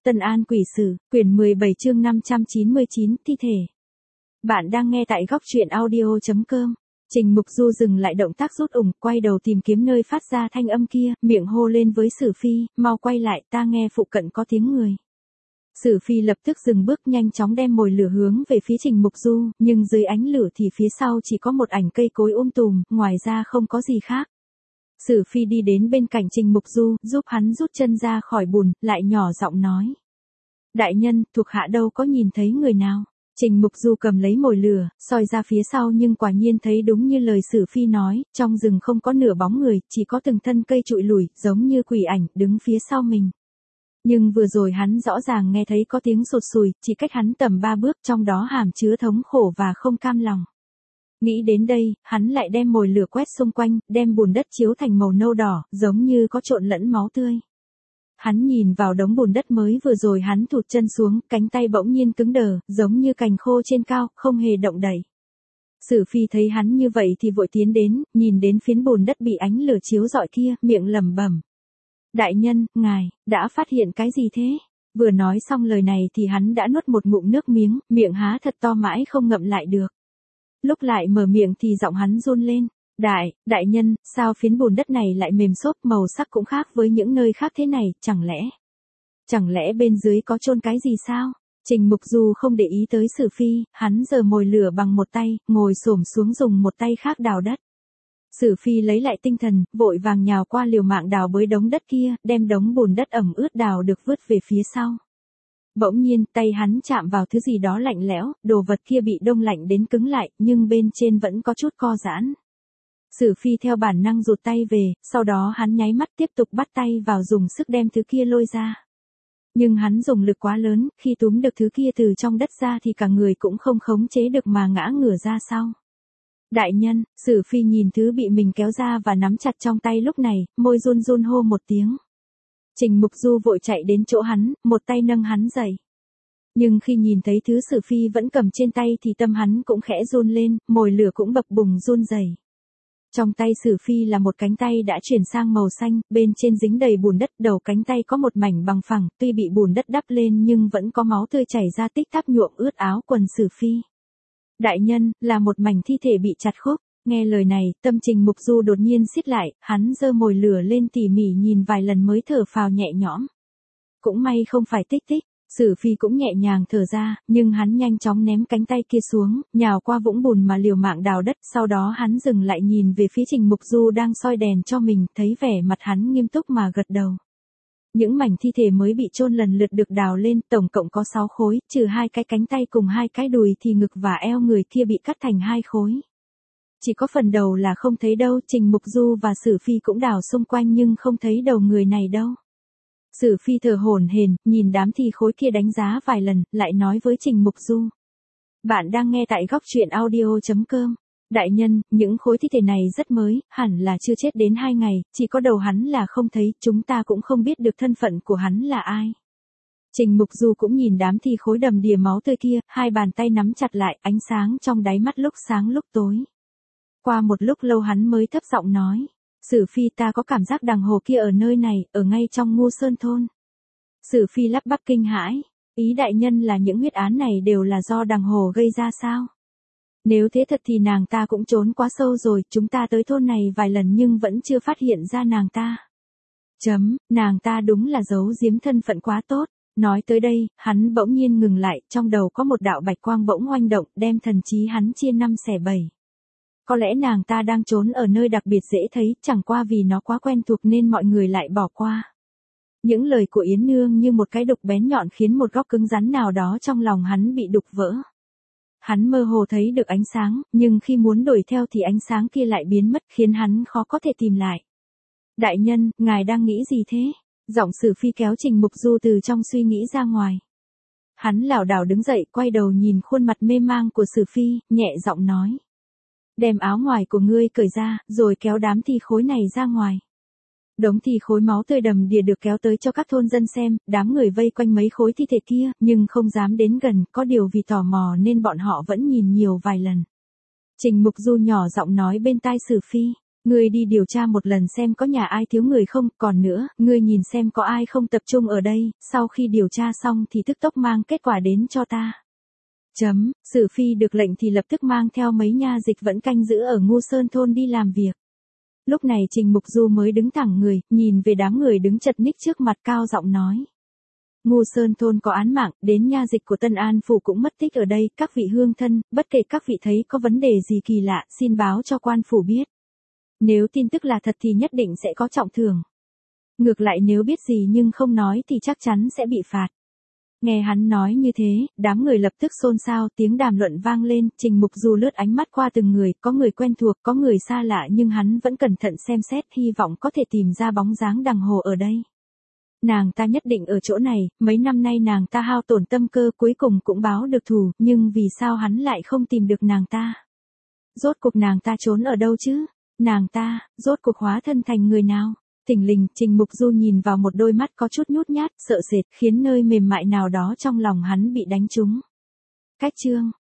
Tân An Quỷ Sử, quyển 17 chương 599, thi thể. Bạn đang nghe tại góc truyện audio.com. Trình Mục Du dừng lại động tác rút ủng, quay đầu tìm kiếm nơi phát ra thanh âm kia, miệng hô lên với Sử Phi, mau quay lại, ta nghe phụ cận có tiếng người. Sử Phi lập tức dừng bước, nhanh chóng đem mồi lửa hướng về phía Trình Mục Du, nhưng dưới ánh lửa thì phía sau chỉ có một ảnh cây cối tùm, ngoài ra không có gì khác. Sử Phi đi đến bên cạnh Trình Mục Du, giúp hắn rút chân ra khỏi bùn, lại nhỏ giọng nói. Đại nhân, thuộc hạ đâu có nhìn thấy người nào. Trình Mục Du cầm lấy mồi lửa, soi ra phía sau nhưng quả nhiên thấy đúng như lời Sử Phi nói, trong rừng không có nửa bóng người, chỉ có từng thân cây trụi lủi, giống như quỷ ảnh, đứng phía sau mình. Nhưng vừa rồi hắn rõ ràng nghe thấy có tiếng sụt sùi, chỉ cách hắn tầm 3 bước, trong đó hàm chứa thống khổ và không cam lòng. Nghĩ đến đây, hắn lại đem mồi lửa quét xung quanh, đem bùn đất chiếu thành màu nâu đỏ, giống như có trộn lẫn máu tươi. Hắn nhìn vào đống bùn đất mới vừa rồi hắn thụt chân xuống, cánh tay bỗng nhiên cứng đờ, giống như cành khô trên cao, không hề động đậy. Sử Phi thấy hắn như vậy thì vội tiến đến, nhìn đến phiến bùn đất bị ánh lửa chiếu rọi kia, miệng lẩm bẩm. Đại nhân, ngài, đã phát hiện cái gì thế? Vừa nói xong lời này thì hắn đã nuốt một ngụm nước miếng, miệng há thật to mãi không ngậm lại được. Lúc lại mở miệng thì giọng hắn run lên. Đại nhân, sao phiến bùn đất này lại mềm xốp, màu sắc cũng khác với những nơi khác thế này, chẳng lẽ bên dưới có chôn cái gì sao? Trình Mục Du không để ý tới Sử Phi, hắn giơ mồi lửa bằng một tay, ngồi xổm xuống dùng một tay khác đào đất. Sử Phi lấy lại tinh thần, vội vàng nhào qua liều mạng đào bới đống đất kia, đem đống bùn đất ẩm ướt đào được vứt về phía sau. Bỗng nhiên, tay hắn chạm vào thứ gì đó lạnh lẽo, đồ vật kia bị đông lạnh đến cứng lại, nhưng bên trên vẫn có chút co giãn. Sử Phi theo bản năng rụt tay về, sau đó hắn nháy mắt tiếp tục bắt tay vào dùng sức đem thứ kia lôi ra. Nhưng hắn dùng lực quá lớn, khi túm được thứ kia từ trong đất ra thì cả người cũng không khống chế được mà ngã ngửa ra sau. Đại nhân, Sử Phi nhìn thứ bị mình kéo ra và nắm chặt trong tay lúc này, môi run run hô một tiếng. Trình Mục Du vội chạy đến chỗ hắn, một tay nâng hắn dậy. Nhưng khi nhìn thấy thứ Sử Phi vẫn cầm trên tay thì tâm hắn cũng khẽ run lên, mồi lửa cũng bập bùng run rẩy. Trong tay Sử Phi là một cánh tay đã chuyển sang màu xanh, bên trên dính đầy bùn đất, đầu cánh tay có một mảnh bằng phẳng, tuy bị bùn đất đắp lên nhưng vẫn có máu tươi chảy ra tích tắc nhuộm ướt áo quần Sử Phi. Đại nhân, là một mảnh thi thể bị chặt khúc. Nghe lời này, tâm Trình Mục Du đột nhiên siết lại, hắn giơ mồi lửa lên tỉ mỉ nhìn vài lần mới thở phào nhẹ nhõm. Cũng may không phải tích tích, Sử Phi cũng nhẹ nhàng thở ra, nhưng hắn nhanh chóng ném cánh tay kia xuống, nhào qua vũng bùn mà liều mạng đào đất, sau đó hắn dừng lại nhìn về phía Trình Mục Du đang soi đèn cho mình, thấy vẻ mặt hắn nghiêm túc mà gật đầu. Những mảnh thi thể mới bị chôn lần lượt được đào lên, tổng cộng có 6 khối, trừ 2 cái cánh tay cùng 2 cái đùi thì ngực và eo người kia bị cắt thành 2 khối. Chỉ có phần đầu là không thấy đâu, Trình Mục Du và Sử Phi cũng đào xung quanh nhưng không thấy đầu người này đâu. Sử Phi thở hổn hển, nhìn đám thi khối kia đánh giá vài lần, lại nói với Trình Mục Du. Bạn đang nghe tại góc truyện audio.com. Đại nhân, những khối thi thể này rất mới, hẳn là chưa chết đến 2 ngày, chỉ có đầu hắn là không thấy, chúng ta cũng không biết được thân phận của hắn là ai. Trình Mục Du cũng nhìn đám thi khối đầm đìa máu tươi kia, hai bàn tay nắm chặt lại, ánh sáng trong đáy mắt lúc sáng lúc tối. Qua một lúc lâu hắn mới thấp giọng nói. Sử Phi, ta có cảm giác đằng hồ kia ở nơi này, ở ngay trong Ngu Sơn thôn. Sử Phi lắp bắp kinh hãi. Ý đại nhân là những huyết án này đều là do đằng hồ gây ra sao? Nếu thế thật thì nàng ta cũng trốn quá sâu rồi, chúng ta tới thôn này vài lần nhưng vẫn chưa phát hiện ra nàng ta. Nàng ta đúng là giấu giếm thân phận quá tốt. Nói tới đây, hắn bỗng nhiên ngừng lại, trong đầu có một đạo bạch quang bỗng oanh động, đem thần trí hắn chia 5 xẻ 7. Có lẽ nàng ta đang trốn ở nơi đặc biệt dễ thấy, chẳng qua vì nó quá quen thuộc nên mọi người lại bỏ qua. Những lời của Yến Nương như một cái đục bén nhọn khiến một góc cứng rắn nào đó trong lòng hắn bị đục vỡ. Hắn mơ hồ thấy được ánh sáng, nhưng khi muốn đuổi theo thì ánh sáng kia lại biến mất khiến hắn khó có thể tìm lại. Đại nhân, ngài đang nghĩ gì thế? Giọng Sử Phi kéo Trình Mục Du từ trong suy nghĩ ra ngoài. Hắn lảo đảo đứng dậy, quay đầu nhìn khuôn mặt mê mang của Sử Phi, nhẹ giọng nói. Đem áo ngoài của ngươi cởi ra, rồi kéo đám thi khối này ra ngoài. Đống thi khối máu tươi đầm đìa được kéo tới cho các thôn dân xem, đám người vây quanh mấy khối thi thể kia, nhưng không dám đến gần, có điều vì tò mò nên bọn họ vẫn nhìn nhiều vài lần. Trình Mục Du nhỏ giọng nói bên tai Sử Phi, Ngươi đi điều tra một lần xem có nhà ai thiếu người không, còn nữa, ngươi nhìn xem có ai không tập trung ở đây, sau khi điều tra xong thì tức tốc mang kết quả đến cho ta. Sử Phi được lệnh thì lập tức mang theo mấy nha dịch vẫn canh giữ ở Ngu Sơn thôn đi làm việc. Lúc này Trình Mục Du mới đứng thẳng người, nhìn về đám người đứng chật ních trước mặt cao giọng nói. Ngu Sơn thôn có án mạng, đến nha dịch của Tân An phủ cũng mất tích ở đây, các vị hương thân, bất kể các vị thấy có vấn đề gì kỳ lạ, xin báo cho quan phủ biết. Nếu tin tức là thật thì nhất định sẽ có trọng thưởng. Ngược lại nếu biết gì nhưng không nói thì chắc chắn sẽ bị phạt. Nghe hắn nói như thế, đám người lập tức xôn xao, tiếng đàm luận vang lên, Trình Mục Du lướt ánh mắt qua từng người, có người quen thuộc, có người xa lạ nhưng hắn vẫn cẩn thận xem xét, hy vọng có thể tìm ra bóng dáng đằng Hồ ở đây. Nàng ta nhất định ở chỗ này, mấy năm nay nàng ta hao tổn tâm cơ cuối cùng cũng báo được thù, nhưng vì sao hắn lại không tìm được nàng ta? Rốt cuộc nàng ta trốn ở đâu chứ? Nàng ta, rốt cuộc hóa thân thành người nào? Thình lình, Trình Mục Du nhìn vào một đôi mắt có chút nhút nhát, sợ sệt, khiến nơi mềm mại nào đó trong lòng hắn bị đánh trúng. Cách chương